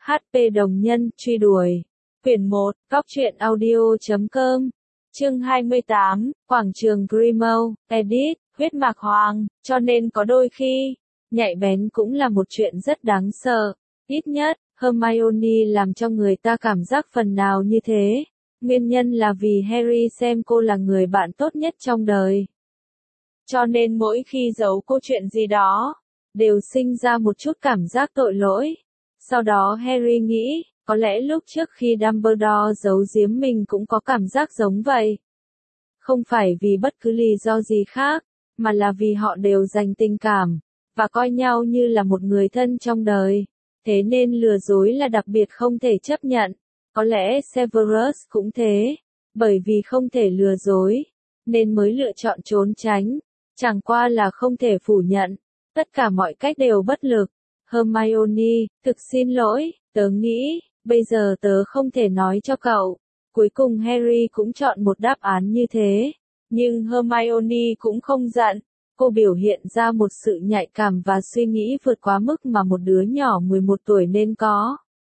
HP đồng nhân, truy đuổi. Quyển 1, Góc truyện audio.com. Chương 28, Quảng trường Grimmauld, edit, huyết mạch hoàng, cho nên có đôi khi, nhạy bén cũng là một chuyện rất đáng sợ. Ít nhất, Hermione làm cho người ta cảm giác phần nào như thế. Nguyên nhân là vì Harry xem cô là người bạn tốt nhất trong đời. Cho nên mỗi khi giấu cô chuyện gì đó, đều sinh ra một chút cảm giác tội lỗi. Sau đó Harry nghĩ, có lẽ lúc trước khi Dumbledore giấu giếm mình cũng có cảm giác giống vậy. Không phải vì bất cứ lý do gì khác, mà là vì họ đều dành tình cảm, và coi nhau như là một người thân trong đời. Thế nên lừa dối là đặc biệt không thể chấp nhận. Có lẽ Severus cũng thế, bởi vì không thể lừa dối, nên mới lựa chọn trốn tránh. Chẳng qua là không thể phủ nhận, tất cả mọi cách đều bất lực. Hermione, thực xin lỗi, tớ nghĩ, bây giờ tớ không thể nói cho cậu. Cuối cùng Harry cũng chọn một đáp án như thế, nhưng Hermione cũng không giận. Cô biểu hiện ra một sự nhạy cảm và suy nghĩ vượt quá mức mà một đứa nhỏ 11 tuổi nên có.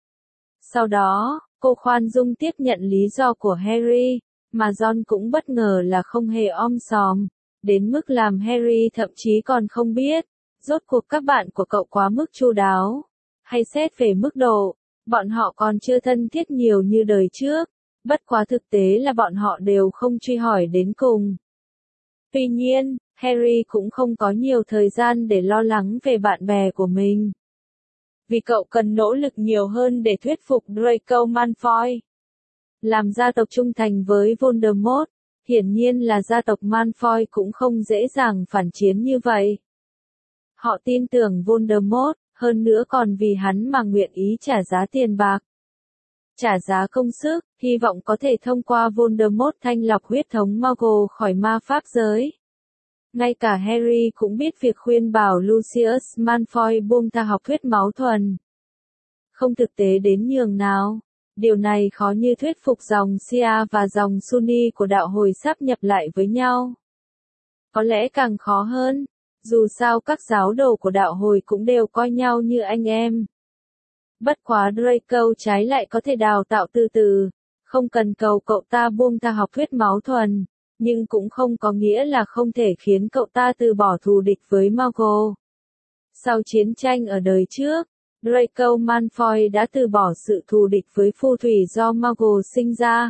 Sau đó, cô khoan dung tiếp nhận lý do của Harry, mà Ron cũng bất ngờ là không hề om sòm, đến mức làm Harry thậm chí còn không biết, rốt cuộc các bạn của cậu quá mức chu đáo, hay xét về mức độ, bọn họ còn chưa thân thiết nhiều như đời trước, bất quá thực tế là bọn họ đều không truy hỏi đến cùng. Tuy nhiên, Harry cũng không có nhiều thời gian để lo lắng về bạn bè của mình. Vì cậu cần nỗ lực nhiều hơn để thuyết phục Draco Malfoy. Làm gia tộc trung thành với Voldemort, hiển nhiên là gia tộc Malfoy cũng không dễ dàng phản chiến như vậy. Họ tin tưởng Voldemort, hơn nữa còn vì hắn mà nguyện ý trả giá tiền bạc. Trả giá công sức, hy vọng có thể thông qua Voldemort thanh lọc huyết thống Muggle khỏi ma pháp giới. Ngay cả Harry cũng biết việc khuyên bảo Lucius Malfoy buông tha học thuyết máu thuần. Không thực tế đến nhường nào. Điều này khó như thuyết phục dòng Sia và dòng Sunni của đạo hồi sáp nhập lại với nhau. Có lẽ càng khó hơn, dù sao các giáo đồ của đạo hồi cũng đều coi nhau như anh em. Bất quá Draco trái lại có thể đào tạo từ từ, không cần cầu cậu ta buông tha học thuyết máu thuần, nhưng cũng không có nghĩa là không thể khiến cậu ta từ bỏ thù địch với Muggle. Sau chiến tranh ở đời trước, Draco Malfoy đã từ bỏ sự thù địch với phù thủy do Muggle sinh ra.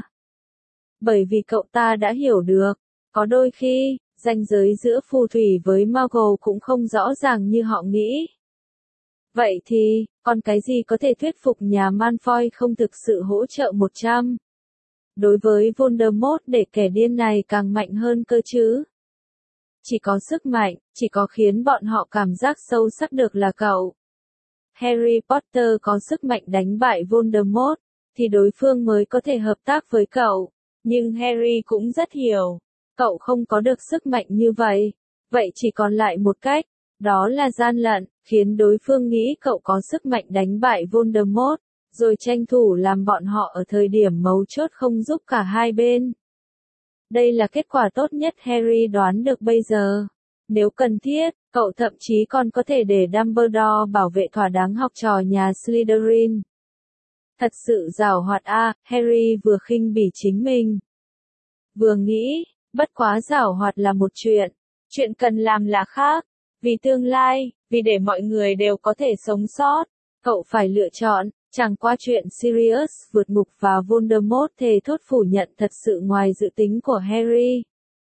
Bởi vì cậu ta đã hiểu được, có đôi khi, ranh giới giữa phù thủy với Muggle cũng không rõ ràng như họ nghĩ. Vậy thì, còn cái gì có thể thuyết phục nhà Malfoy không thực sự hỗ trợ 100? Đối với Voldemort để kẻ điên này càng mạnh hơn cơ chứ? Chỉ có sức mạnh, chỉ có khiến bọn họ cảm giác sâu sắc được là cậu. Harry Potter có sức mạnh đánh bại Voldemort, thì đối phương mới có thể hợp tác với cậu. Nhưng Harry cũng rất hiểu, cậu không có được sức mạnh như vậy. Vậy chỉ còn lại một cách, đó là gian lận, khiến đối phương nghĩ cậu có sức mạnh đánh bại Voldemort, rồi tranh thủ làm bọn họ ở thời điểm mấu chốt không giúp cả hai bên. Đây là kết quả tốt nhất Harry đoán được bây giờ. Nếu cần thiết, cậu thậm chí còn có thể để Dumbledore bảo vệ thỏa đáng học trò nhà Slytherin. Thật sự giàu hoạt Harry vừa khinh bỉ chính mình. Vừa nghĩ, bất quá giàu hoạt là một chuyện cần làm là khác. Vì tương lai, vì để mọi người đều có thể sống sót, cậu phải lựa chọn. Chẳng qua chuyện Sirius vượt ngục và Voldemort thề thốt phủ nhận thật sự ngoài dự tính của Harry.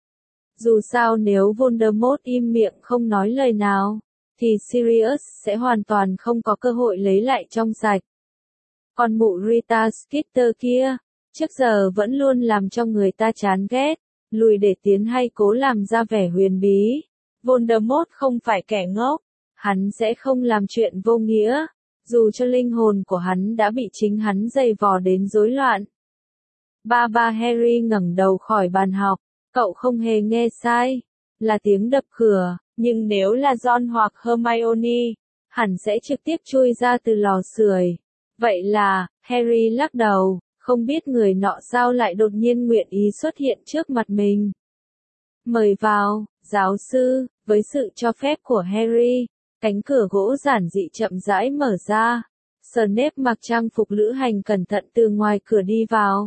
Dù sao nếu Voldemort im miệng không nói lời nào, thì Sirius sẽ hoàn toàn không có cơ hội lấy lại trong sạch. Còn mụ Rita Skeeter kia, trước giờ vẫn luôn làm cho người ta chán ghét, lùi để tiến hay cố làm ra vẻ huyền bí. Voldemort không phải kẻ ngốc, hắn sẽ không làm chuyện vô nghĩa. Dù cho linh hồn của hắn đã bị chính hắn giày vò đến rối loạn. Ba Harry ngẩng đầu khỏi bàn học, cậu không hề nghe sai, là tiếng đập cửa, nhưng nếu là Ron hoặc Hermione, hẳn sẽ trực tiếp chui ra từ lò sưởi. Vậy là, Harry lắc đầu, không biết người nọ sao lại đột nhiên nguyện ý xuất hiện trước mặt mình. Mời vào, giáo sư, với sự cho phép của Harry. Cánh cửa gỗ giản dị chậm rãi mở ra. Snape mặc trang phục lữ hành cẩn thận từ ngoài cửa đi vào.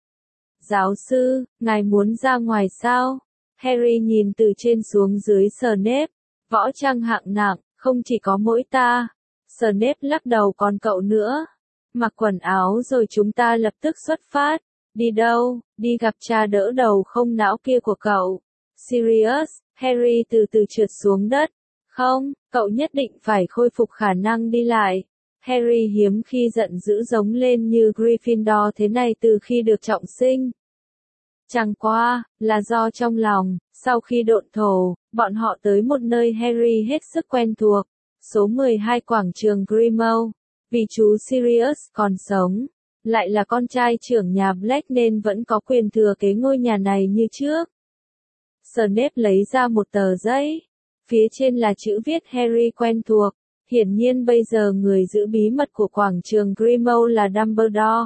Giáo sư, ngài muốn ra ngoài sao? Harry nhìn từ trên xuống dưới Snape. Võ trang hạng nặng, không chỉ có mỗi ta. Snape lắc đầu, còn cậu nữa. Mặc quần áo rồi chúng ta lập tức xuất phát. Đi đâu? Đi gặp cha đỡ đầu không não kia của cậu. Sirius, Harry từ từ trượt xuống đất. Không, cậu nhất định phải khôi phục khả năng đi lại. Harry hiếm khi giận dữ giống lên như Gryffindor thế này từ khi được trọng sinh. Chẳng qua, là do trong lòng, sau khi độn thổ, bọn họ tới một nơi Harry hết sức quen thuộc. Số 12 quảng trường Grimmauld. Vì chú Sirius còn sống, lại là con trai trưởng nhà Black nên vẫn có quyền thừa kế ngôi nhà này như trước. Snape lấy ra một tờ giấy. Phía trên là chữ viết Harry quen thuộc. Hiển nhiên bây giờ người giữ bí mật của quảng trường Grimmauld là Dumbledore.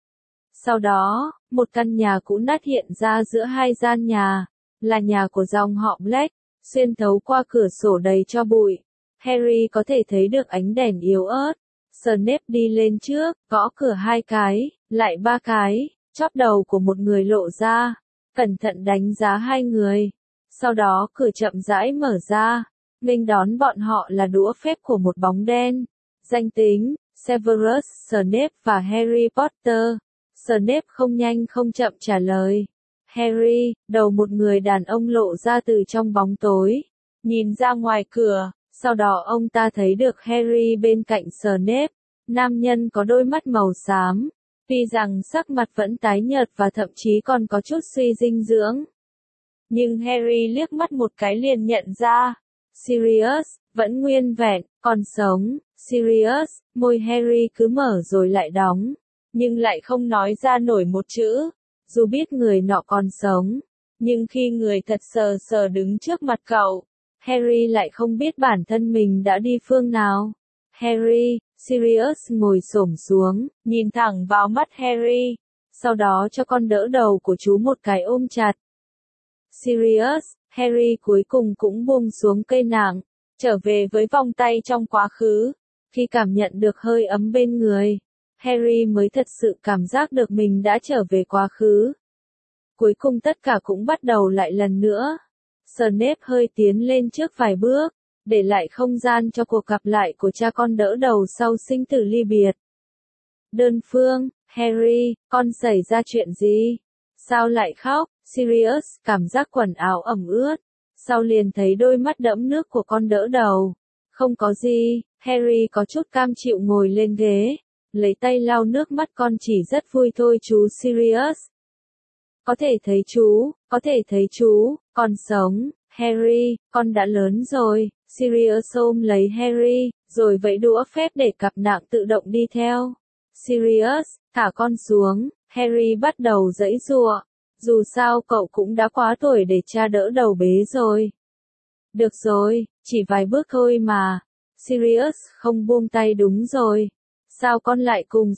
Sau đó, một căn nhà cũ nát hiện ra giữa hai gian nhà, là nhà của dòng họ Black, xuyên thấu qua cửa sổ đầy tro bụi. Harry có thể thấy được ánh đèn yếu ớt. Snape đi lên trước, gõ cửa 2 cái, lại 3 cái, chóp đầu của một người lộ ra, cẩn thận đánh giá 2 người. Sau đó cửa chậm rãi mở ra, nghênh đón bọn họ là đũa phép của một bóng đen. Danh tính, Severus Snape và Harry Potter. Snape không nhanh không chậm trả lời. Harry, đầu một người đàn ông lộ ra từ trong bóng tối, nhìn ra ngoài cửa. Sau đó ông ta thấy được Harry bên cạnh Snape. Nam nhân có đôi mắt màu xám, tuy rằng sắc mặt vẫn tái nhợt và thậm chí còn có chút suy dinh dưỡng. Nhưng Harry liếc mắt một cái liền nhận ra. Sirius, vẫn nguyên vẹn, còn sống. Sirius, môi Harry cứ mở rồi lại đóng, nhưng lại không nói ra nổi một chữ. Dù biết người nọ còn sống, nhưng khi người thật sờ sờ đứng trước mặt cậu, Harry lại không biết bản thân mình đã đi phương nào. Harry, Sirius ngồi xổm xuống, nhìn thẳng vào mắt Harry, sau đó cho con đỡ đầu của chú một cái ôm chặt. Sirius, Harry cuối cùng cũng buông xuống cây nạng, trở về với vòng tay trong quá khứ. Khi cảm nhận được hơi ấm bên người, Harry mới thật sự cảm giác được mình đã trở về quá khứ. Cuối cùng tất cả cũng bắt đầu lại lần nữa. Snape hơi tiến lên trước vài bước, để lại không gian cho cuộc gặp lại của cha con đỡ đầu sau sinh tử ly biệt. Đơn phương, Harry, con xảy ra chuyện gì? Sao lại khóc? Sirius, cảm giác quần áo ẩm ướt. Sau liền thấy đôi mắt đẫm nước của con đỡ đầu. Không có gì, Harry có chút cam chịu ngồi lên ghế, lấy tay lau nước mắt, con chỉ rất vui thôi chú Sirius. Có thể thấy chú, còn sống. Harry, con đã lớn rồi. Sirius ôm lấy Harry, rồi vẫy đũa phép để cặp nạng tự động đi theo. Sirius, thả con xuống. Harry bắt đầu giãy giụa. Dù sao cậu cũng đã quá tuổi để cha đỡ đầu bế rồi. Được rồi, chỉ vài bước thôi mà. Sirius không buông tay. Đúng rồi. Sao con lại cùng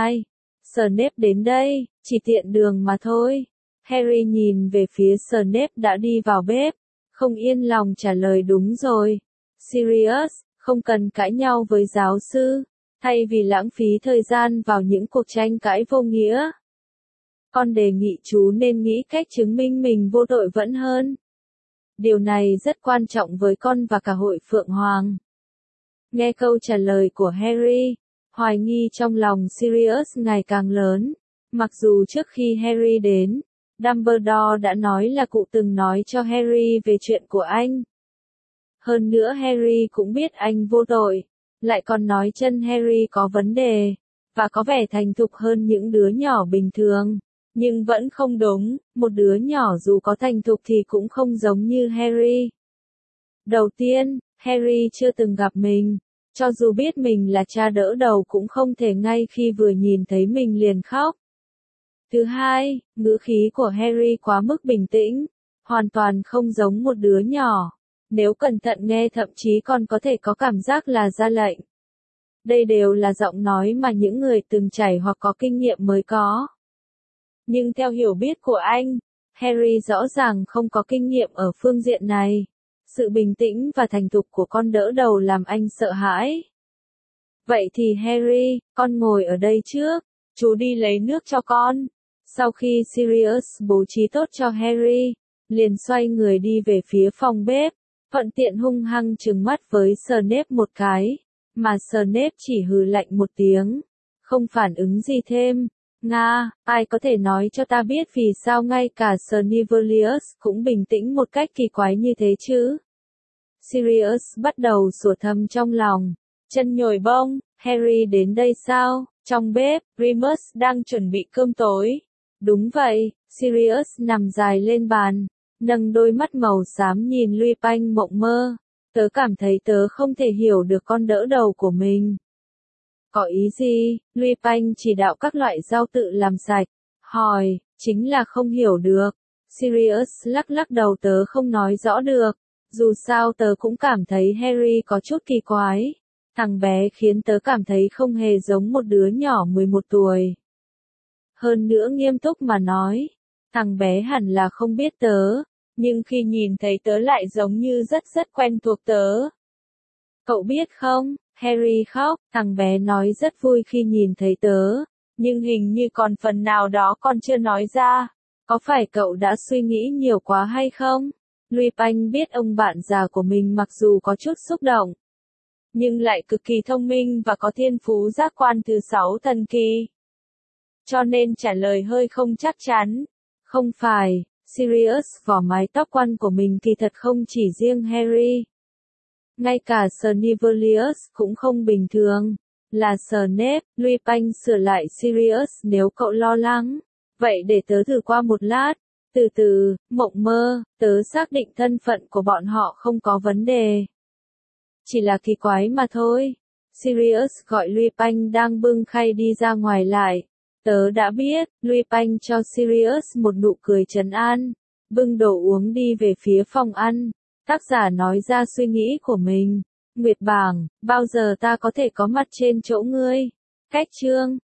Snape đến đây? Chỉ tiện đường mà thôi. Harry nhìn về phía Snape đã đi vào bếp, không yên lòng trả lời. Đúng rồi. Sirius, không cần cãi nhau với giáo sư, thay vì lãng phí thời gian vào những cuộc tranh cãi vô nghĩa. Con đề nghị chú nên nghĩ cách chứng minh mình vô tội vẫn hơn. Điều này rất quan trọng với con và cả hội Phượng Hoàng. Nghe câu trả lời của Harry, hoài nghi trong lòng Sirius ngày càng lớn. Mặc dù trước khi Harry đến, Dumbledore đã nói là cụ từng nói cho Harry về chuyện của anh. Hơn nữa Harry cũng biết anh vô tội, lại còn nói chân Harry có vấn đề, và có vẻ thành thục hơn những đứa nhỏ bình thường. Nhưng vẫn không đúng, một đứa nhỏ dù có thành thục thì cũng không giống như Harry. Đầu tiên, Harry chưa từng gặp mình, cho dù biết mình là cha đỡ đầu cũng không thể ngay khi vừa nhìn thấy mình liền khóc. Thứ hai, ngữ khí của Harry quá mức bình tĩnh, hoàn toàn không giống một đứa nhỏ. Nếu cẩn thận nghe thậm chí còn có thể có cảm giác là ra lệnh. Đây đều là giọng nói mà những người từng trải hoặc có kinh nghiệm mới có. Nhưng theo hiểu biết của anh, Harry rõ ràng không có kinh nghiệm ở phương diện này. Sự bình tĩnh và thành thục của con đỡ đầu làm anh sợ hãi. Vậy thì Harry, con ngồi ở đây trước, chú đi lấy nước cho con. Sau khi Sirius bố trí tốt cho Harry, liền xoay người đi về phía phòng bếp, thuận tiện hung hăng trừng mắt với Snape một cái, mà Snape chỉ hừ lạnh một tiếng, không phản ứng gì thêm. Nga, ai có thể nói cho ta biết vì sao ngay cả Snivelius cũng bình tĩnh một cách kỳ quái như thế chứ? Sirius bắt đầu sủa thầm trong lòng. Chân nhồi bông, Harry đến đây sao? Trong bếp, Remus đang chuẩn bị cơm tối. Đúng vậy, Sirius nằm dài lên bàn, nâng đôi mắt màu xám nhìn Lupin mộng mơ. Tớ cảm thấy tớ không thể hiểu được con đỡ đầu của mình. Có ý gì? Lupin chỉ đạo các loại rau tự làm sạch. Hỏi, chính là không hiểu được. Sirius lắc lắc đầu, tớ không nói rõ được. Dù sao tớ cũng cảm thấy Harry có chút kỳ quái. Thằng bé khiến tớ cảm thấy không hề giống một đứa nhỏ 11 tuổi. Hơn nữa nghiêm túc mà nói, thằng bé hẳn là không biết tớ, nhưng khi nhìn thấy tớ lại giống như rất quen thuộc tớ. Cậu biết không, Harry khóc, thằng bé nói rất vui khi nhìn thấy tớ, nhưng hình như còn phần nào đó còn chưa nói ra. Có phải cậu đã suy nghĩ nhiều quá hay không? Lupin biết ông bạn già của mình mặc dù có chút xúc động, nhưng lại cực kỳ thông minh và có thiên phú giác quan thứ 6 thần kỳ. Cho nên trả lời hơi không chắc chắn. Không phải, Sirius vỏ mái tóc quăn của mình kỳ thật không chỉ riêng Harry. Ngay cả Snivelius cũng không bình thường. Là Snape, Lupin sửa lại Sirius nếu cậu lo lắng. Vậy để tớ thử qua một lát. Từ từ, mộng mơ, tớ xác định thân phận của bọn họ không có vấn đề. Chỉ là kỳ quái mà thôi. Sirius gọi Lupin đang bưng khay đi ra ngoài lại. Tớ đã biết, Lupin cho Sirius một nụ cười trấn an, bưng đồ uống đi về phía phòng ăn. Tác giả nói ra suy nghĩ của mình. Nguyệt bảng, bao giờ ta có thể có mặt trên chỗ ngươi? Cách chương